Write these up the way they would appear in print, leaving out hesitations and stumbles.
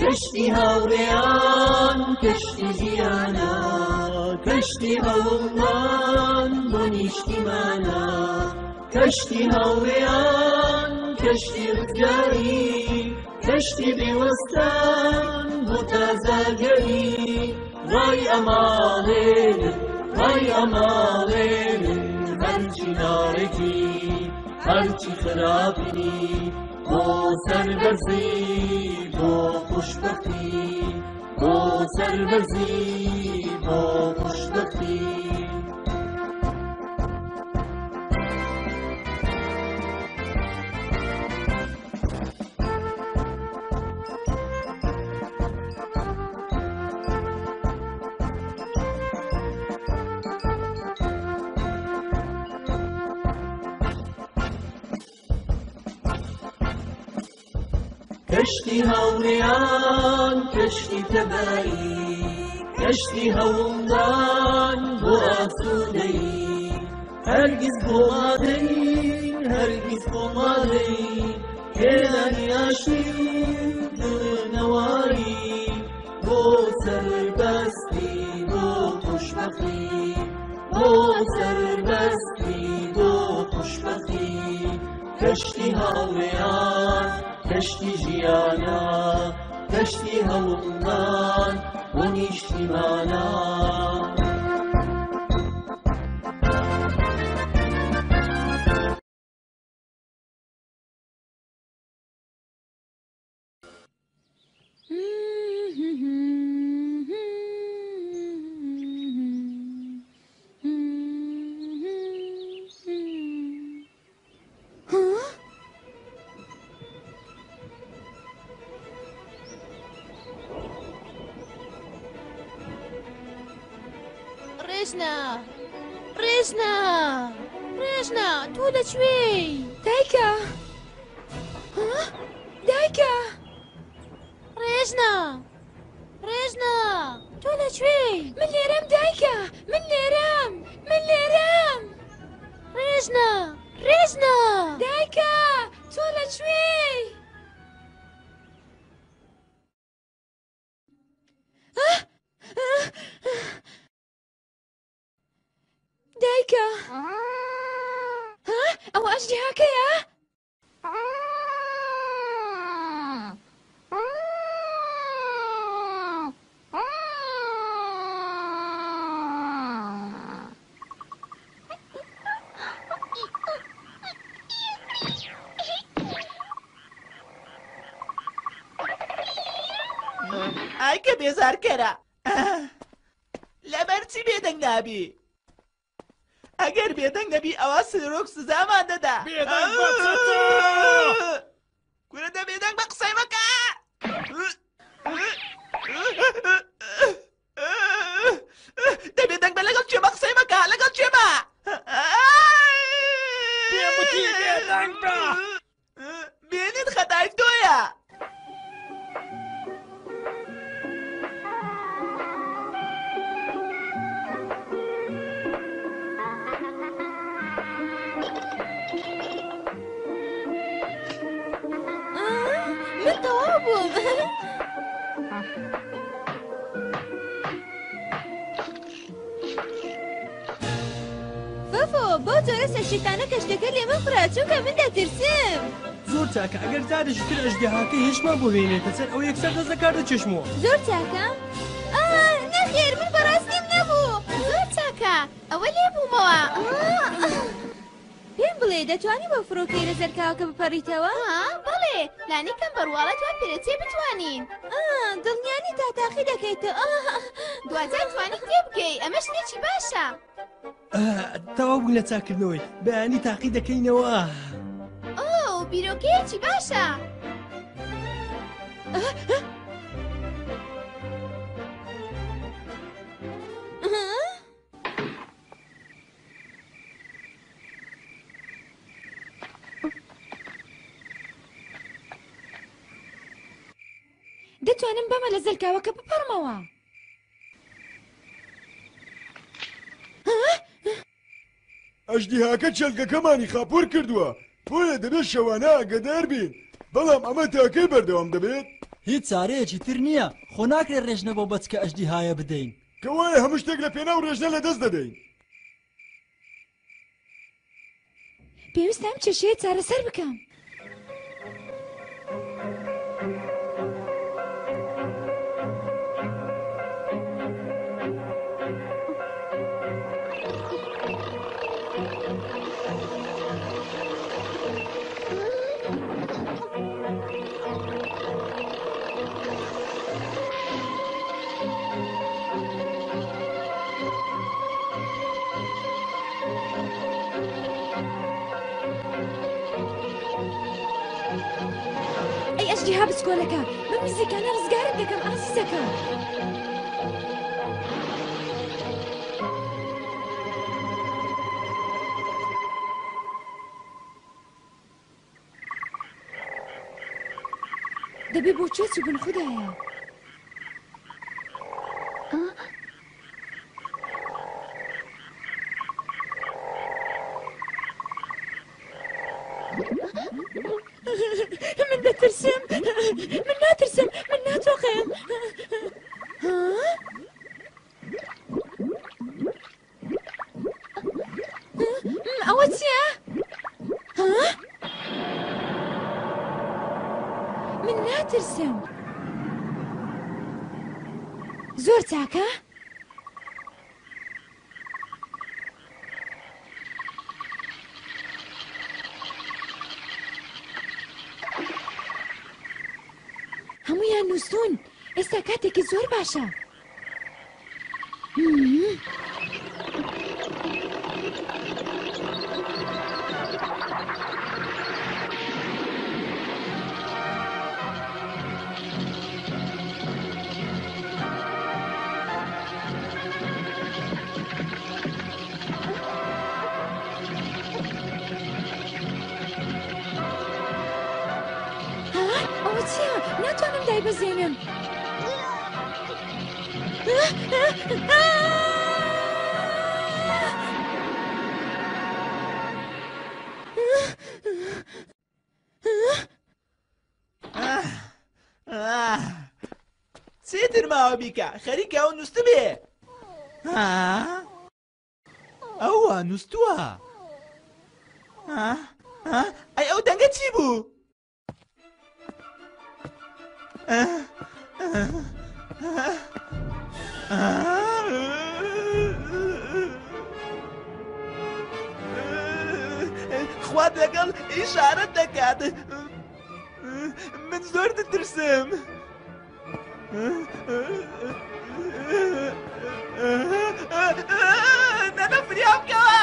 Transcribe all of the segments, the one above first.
کەشتی هاوڕێیان کەشتی ژیانە کەشتی هەوڵمان بۆ نیشتیمانە کەشتی هاوڕێیان کەشتی ڕزگاری کەشتی بێوەستان بۆ تازاگەری ڕای ئەماڵێنن ڕای ئەماڵێنن هەرچی ناڕێکی هەرچی خراپی بۆ سەربەرزی بۆ خوشبەختی بۆ سەربەرزی بۆ خوشبەختی کەشتی هاوڕێیان کەشتی تەبایی کەشتی هەوڵدان بۆ ئاسوودەی هەرگیز بۆ مادەین هەرگیز بۆ مادەین هێنانی ئاشتی دڵنەواری بۆ سەربەستی بۆ خوشبەختی بۆ سەربەستی بۆ خوشبەختی کەشتی هاوڕێیان کەشتی ژیانە کەشتی هەوڵمان بۆ نیشتیمانە ڕێژنا تۆ لەکوێی؟ دایکە دایکە ڕێژنا تۆ لەکوێی؟ من لێرەم دایکە من لێرەم ڕێژنا دایکە تۆ لەکوێی؟ دایکە ئەوە ئەژدیهاکەیە؟ ئای کە بێزارکەرە لەبەرچی بێدەنگ نابی ئەگەر بێدەنگ نەبی ئەوە سرۆک سزامان دەدا کورە دە بێدەنگ بە قسەی مەکە دە بێدەنگ بە لەگەڵ کوێمە قسەی مەکە لەگەڵ کوێمە پێموتی بێدەنگ بە بێنێت خەتای تۆیە فۆفۆ بۆ جۆرە سەرشتانە کەشتەکە لێمە خورا چونکە من دەترسم زۆر چاکە ئەگەر جارێکی تر ئەژدیهاکە هێشمان بۆ بێنێتە سەر ئەو یەکسەر دەست دەکاتە چشمەوە زۆر چاکە؟ نەخێر من بەڕاستیم نەبوو زۆر چاکە ئەوە لێ بوومەوە پێم بڵێ دەتوانی بە فڕۆکەی لەزەرکاوەکە بپەڕیتەوە؟ بەڵێ لانی کەم بەڕواڵە توان پێرەچێ بتوانین دڵنیانی تاتاقی دەکەیتەوە دواتر توانی تێ بگەی ئەمە شتێکی باشە تەواو بووین لە چاکردنەوەی بەیانی تاقی دەکەینەوە بیرۆکەیەکی باشە دەتوانم بەمە لە زەرکاوەکە بپەڕمەوە ئەژدیهاکە چەلگەکەمانی خاپۆر کردووە بۆیە دەبێت شەوانە ئاگادار بین بەڵام ئەمە تاکەی بەردەوام دەبێت هیچ چارەیەکی تر نییە خۆ ناکرێت ڕێژنە بۆ بەچکە ئەژدیهایە بدەین کەوایە هەموو شتێک لە پێناو ڕێژنە لەدەست دەدەین پێویستە ئەم کێشەیە چارەسەر بکەم. ئەی ئەژدیها بچکۆلەکە بەم نزیکانە ڕزگارت دەکەم ئازیزەکە. دەبێ بۆ کوێ چووبن خودایە. من دەترسم من ناترسم من ناتۆقێم. ئەوە چییە؟ من ناترسم. زۆر چاکە؟ هەموویان نووسون. ئێستا کاتێکی زۆر باشە. ئەوە چییە؟ ناتوانم دایبەزێنم. چیتر ماوە بیکە خەریکە ئەو نووسە بێ. ئەوە نووسووە. ئەی ئەو دەنگە چی بوو؟ خوات لەگەڵ ئیشارەت دەکات. من زۆر دەترسم. نەنە فریام بکەوە.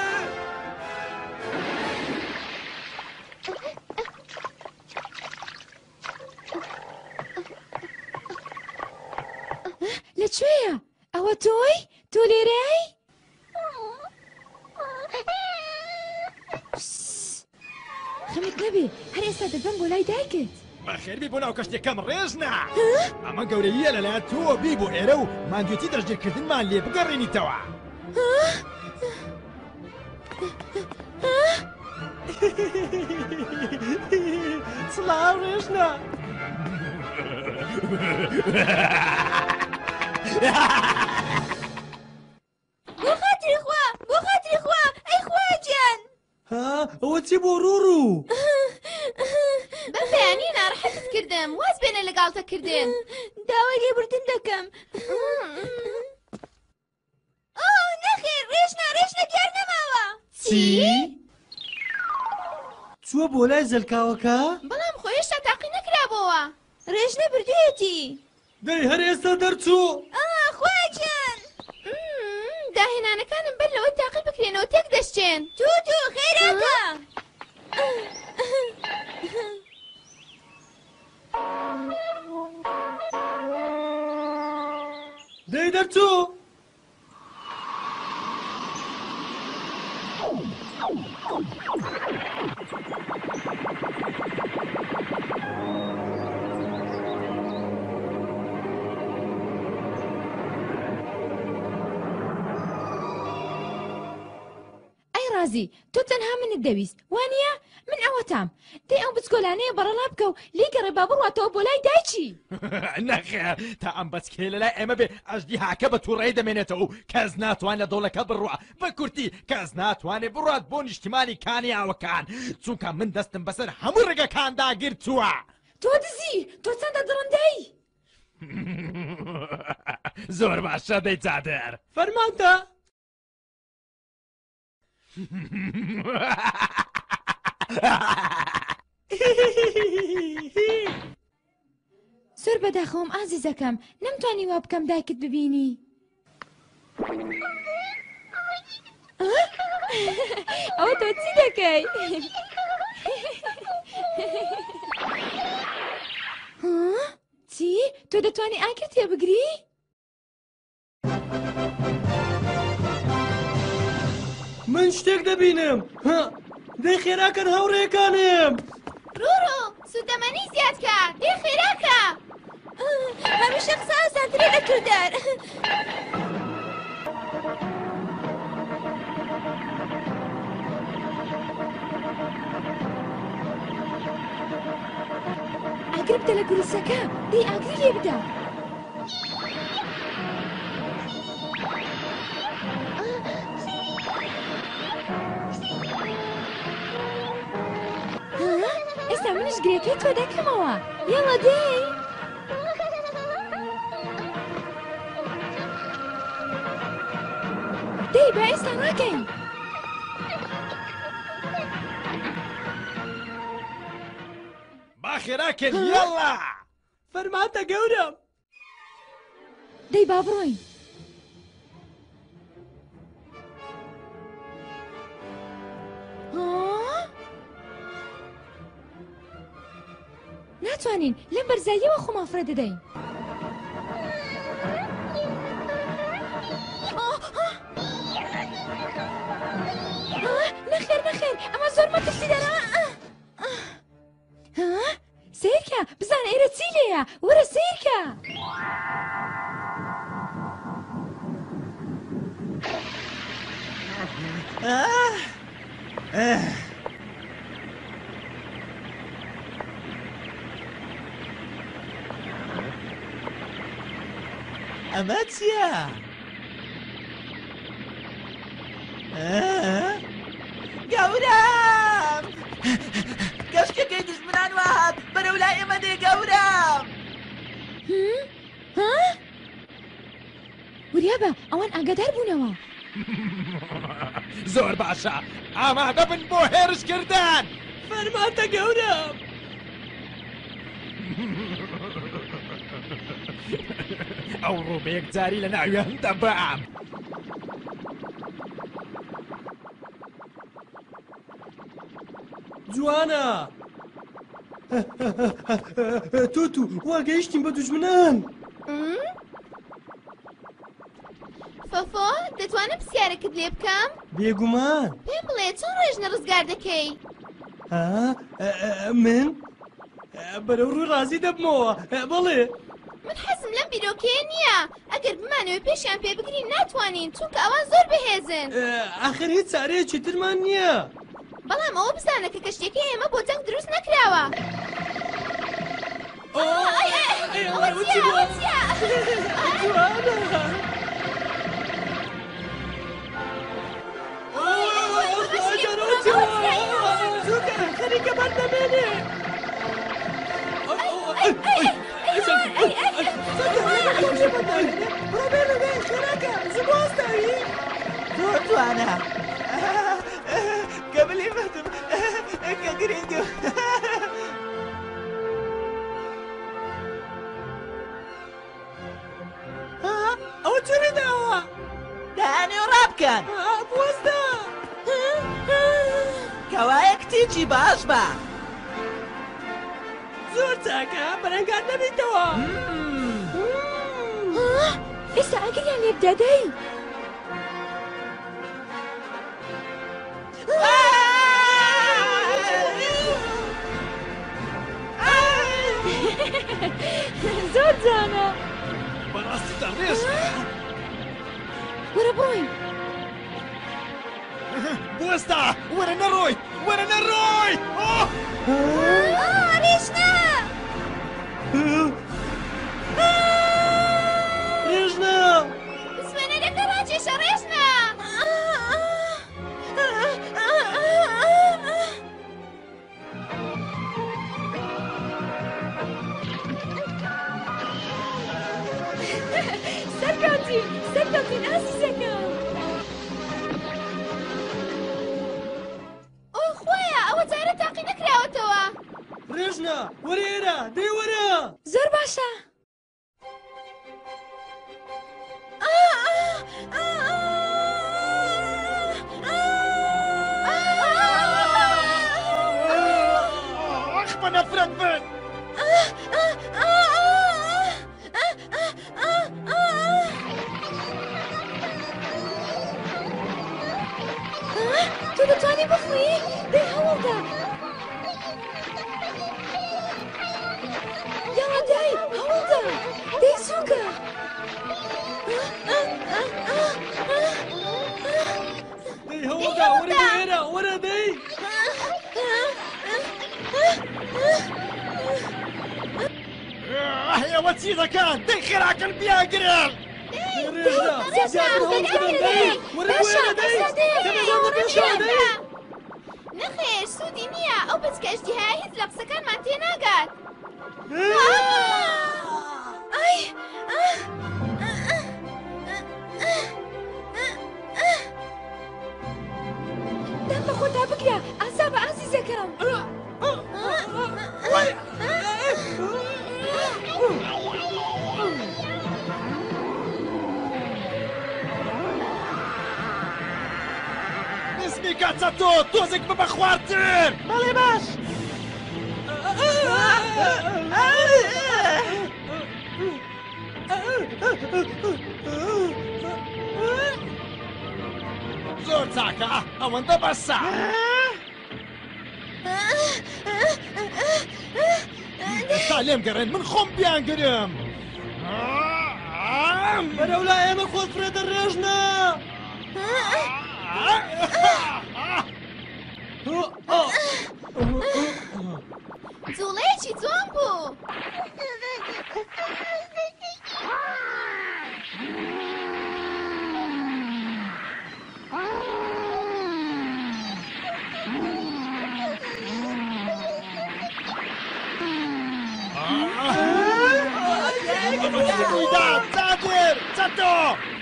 لەکوێیە؟ ئەوە تۆی؟ تۆ لێرەی؟ خەمت نەبێ هەر ئێستا دەبەم بۆ لای دایکت. بەخێربی بۆ ناو کەشتێکەم ڕێژنە ئەمە گەورەیە لەلایەن تۆ بی بۆ ئێرە و ماندوێتی دەستگیرکردنمان لێ بگەڕێنیتەوە. سڵاو ڕێژنە. بۆ خاتری خوا بۆ خاتری خوا ئەی خواجان. ئەوە چی بۆ ڕوڕوو؟ بەم بەیانی ناڕەحەتت کردم واز بێنە لەگاڵتەکردن. داوای لێبوردن دەکەم. نەخێر ڕێژنە دیار نەماوە. چی؟ چووە بۆ لای زەلکاوەکە؟ بەڵام خۆ هێشتا تاقی نەکرابەوە. ڕێژنە بردوێتی. دەی هەر ئێستا دەرچوو. خواجان داهێنانەکانم بەر لەوەی تاقی بکرێنەوە تێک دەشتێن. تو خێراتە. دەی دەرچوو. ڕازی تۆ تەنها منت دەویست وانە من ئەوەتام دەی ئەو بچکۆلانەیە بەڕەڵا بکە و لی گەڕێ با بڕاتەوە بۆ لای دایکی نەخێر تا ئەم بەچکێ لە لای ئێمە بێ ئەژدی هاکە بە تووڕێ دەمێنێتەوە و کەس ناتوانێت دۆڵەکە بڕوە بە کورتی کەس ناتوانێت بڕات بۆ نیشتیمانی کانیاوەکان چونکە من دەستم بەسەر هەموو ڕێگەکاندا گرتووە تۆ دزی تۆ چەندە دڕندەی زۆر باشە دەی جادەر فەرمانتە زۆر بەداخەوم ئازیزەکەم نەمتوانی وا بکەم دایکت ببینی ئەوە تۆ چی دەکەی چی تۆ دەتوانی ئاگر تێبگری من شتێک دەبینم دەی خێراکەن هاوڕێکانم ڕۆڕۆ سوودەمەنی زیادکە دێ خێراکە هەمیشە قسە ئاسانترە لە تودار ئاگر بدە لە گروسەکە دەی ئاگری لێ بدە ئێستا منیش گرێکەی تۆ دەکەمەوە یاڵە دێی دەی با ئێستا ڕاکەین با خێراکەن یاڵا فەرمانتە گەورم دەی با بڕۆین ناتوانین لەم بەرزاییەوە خۆمافرە دەدەین نەخێر نەخێر ئەمە زۆر مەترسیدەرە سیرکە بزانە ئێرە چی لێیە وەرە سیرکە ئەمە چییە؟ گەورم گەشتەکەی دژمنان وهات بەرەو لای ئێمە دێ گەورم وریابە ئەوان ئاگادار بوونەوە زۆر باشە ئامادە بن بۆ هێرشکردن فەرمانتە گەورم ئەو ڕووبەیەک جاری لە ناویان دەبام جوانە توتو وا گەیشتین بە دوژمنان فۆفۆ دەتوانم پرسیارێکت لێ بکەم بێگومان پێم بڵێ چۆن ڕێژنە ڕزگار دەکەی من بەرەو ڕووی ڕازی دەبمەوە بەڵێ من حەزم لەم بیرۆکەیە نییە ئەگەر بمانەوە پێشیان پێ بگرین ناتوانین چونکە ئەوان زۆر بەهێزن ئاخر هیچ چارەیەکی ترمان نییە بەڵام ئەوە بزانە کە کەشتێکی ئێمە بۆ جەنگ دروست نەکراوە خەریکە بەردەمێنێ زۆر جوانە کە بلیمەتم کە گرنگم ئەو چۆری داوە دایانێ ڕابکەن بوەستە کەوایە کتێکی باش بە زۆر چاکە بەرەنگار نەبیتەوە ئێستا ئەگەریان لێ بدەدەی زۆر جوانە بەڕاستیدا ڕێژ وەرە بڕۆین بۆ ڕێستا وەرە نەڕۆی وەرە نەڕۆی ڕێژنا ڕێژنا سوێنەرەکە ڕاکێشە ڕێژنا سەرکەوتین ئازیزەکەم ئۆی خۆیە ئەوە جارە تاقی نەکراوەتەوە ڕێژنا وەرە ئێرە دەی وەرە زۆر باشە بە نەفرەت بن تۆ دەتوانی بخوێی دەی هەوڵدا یاڵا دای هەوڵدا دەی سووکە دەی هەوڵدا وەرە دەی ئێرە وەرە دەی ئێوە چی دەکەن دەی خێراکەن بیاگرن ڕێژنا زیاتر هەوڵ بدەن دەی وەرە بۆ ئێرە دەی تەنەزان لە پێشەوە دەی نەخێر سوودی نییە ئەو بچکە ئەژدیهایە هیچ لە قسەکانمان تێناگات دەم بە خۆتا بگرە ئازابە ئازیزەکەم نسمی کاتە تۆ تۆزێک ببە خواردتر بەڵێ باش زۆر چاکە ئەوەندە بەسە تا لێم گەڕێن من خۆم بیانگرم بەرەو لای ئێمە خۆت فرێدە ڕێژنا جوڵەیەکی جوان بوو Cuidado, Zadir! Zato!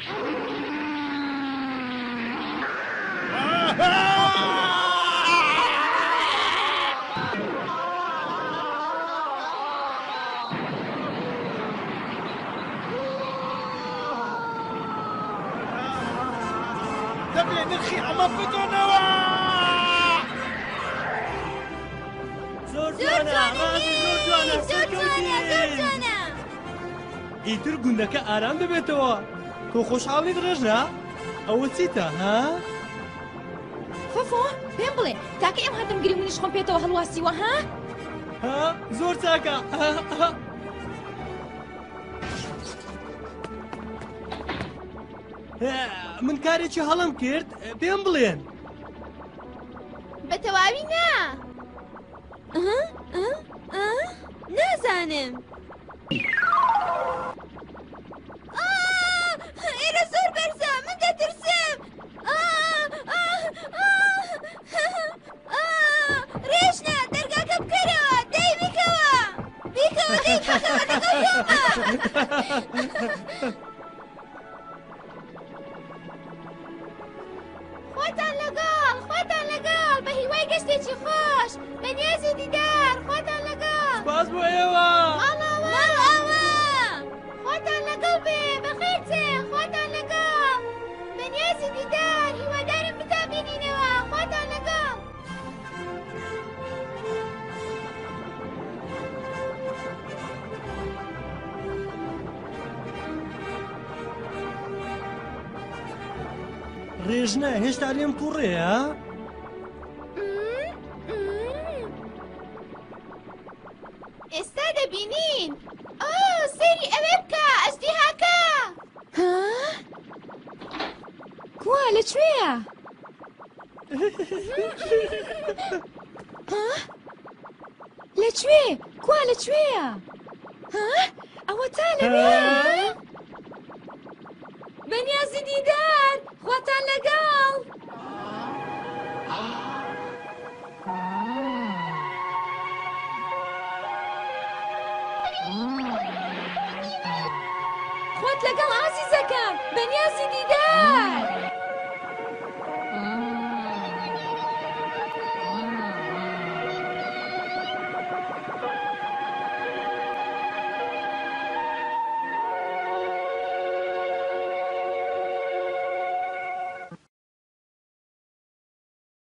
دەبێ نرخی ئەمە بدۆنەوە! زۆر جوانە ڕازی زۆر جوانە سەرکەوتین ئیتر گوندەکە ئارام دەبێتەوە تۆ خۆشحاڵیت ڕێژنا ئەوە چیتە ها؟ فۆفۆ پێم بڵێ تاکە ئێم هاتم گری منیش خۆم پێێتەوە هەڵواسیوە ها؟ ها زۆر چاکە من کارێکی هەڵم کرد پێم بڵێن بە تەواوی نا نازانم ئێرە زۆر بەرزە من دەترسم ڕێژنا دەرگاکە بکەرەوە دەی بیکەوە بیکەوە دەی بکەوە لەگەڵ یۆمە خۆتان لەگەڵ بە هیوای گەشتێکی خۆش بەنیازی دیدار خۆتان لەگەڵ باز بۆ ئێوە ماڵەوە خۆتان لەگەڵ بێ بەخێرچێ خۆتان لەگەڵ بەنیازی دیدار هیوادارم بتابینینەوە خۆتان لەگەڵ ڕێژنا هێشتا لێم تووڕێە؟ ئێستا دەبینین سەیری ئەوێ بکە لەکوێ؟ کوا لەکوێیە؟ ئەوە تا لەوێ؟ بەنیازی دیدار خواتان لەگەڵ. خوات لەگەڵ ئازیزەکەم بەنیازی دیدار.